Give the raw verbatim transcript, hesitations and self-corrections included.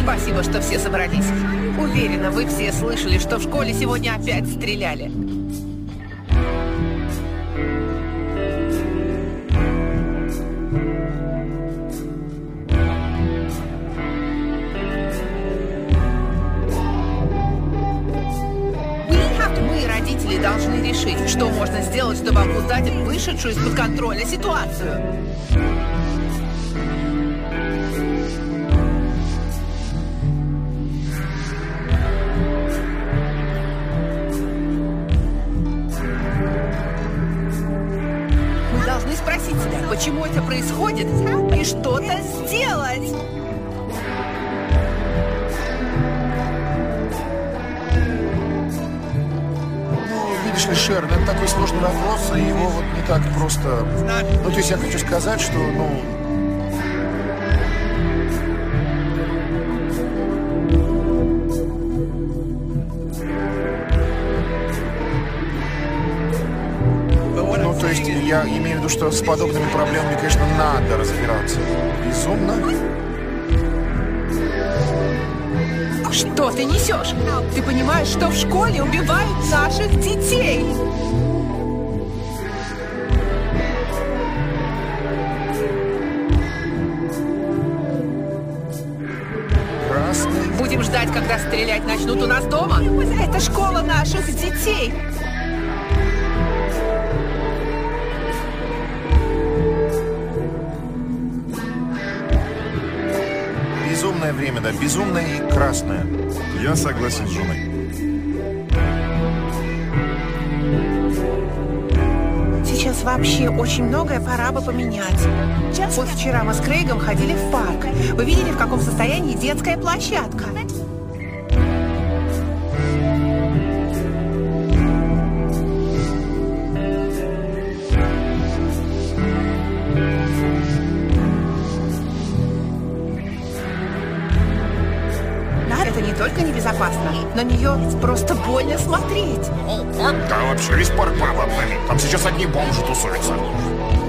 Спасибо, что все собрались. Уверена, вы все слышали, что в школе сегодня опять стреляли. Мы, родители, должны решить, что можно сделать, чтобы обуздать вышедшую из-под контроля ситуацию. Мы должны спросить себя, почему это происходит, и что-то сделать. Видишь ли, Шерон, это такой сложный вопрос, и его вот не так просто... Ну, то есть я хочу сказать, что, ну... Ну, то есть я имею в виду, что с подобными проблемами, конечно, надо разбираться. Безумно. Что ты несешь? Ты понимаешь, что в школе убивают наших детей? Красный. Будем ждать, когда стрелять начнут у нас дома? Это школа наших детей. Безумное время, да, безумное и красное. Я согласен с женой. Сейчас вообще очень многое пора бы поменять. Вот вчера мы с Крейгом ходили в парк. Вы видели, в каком состоянии детская площадка? Это не только небезопасно, на нее просто больно смотреть. Да, вообще весь парк поработали. Там сейчас одни бомжи тусуются.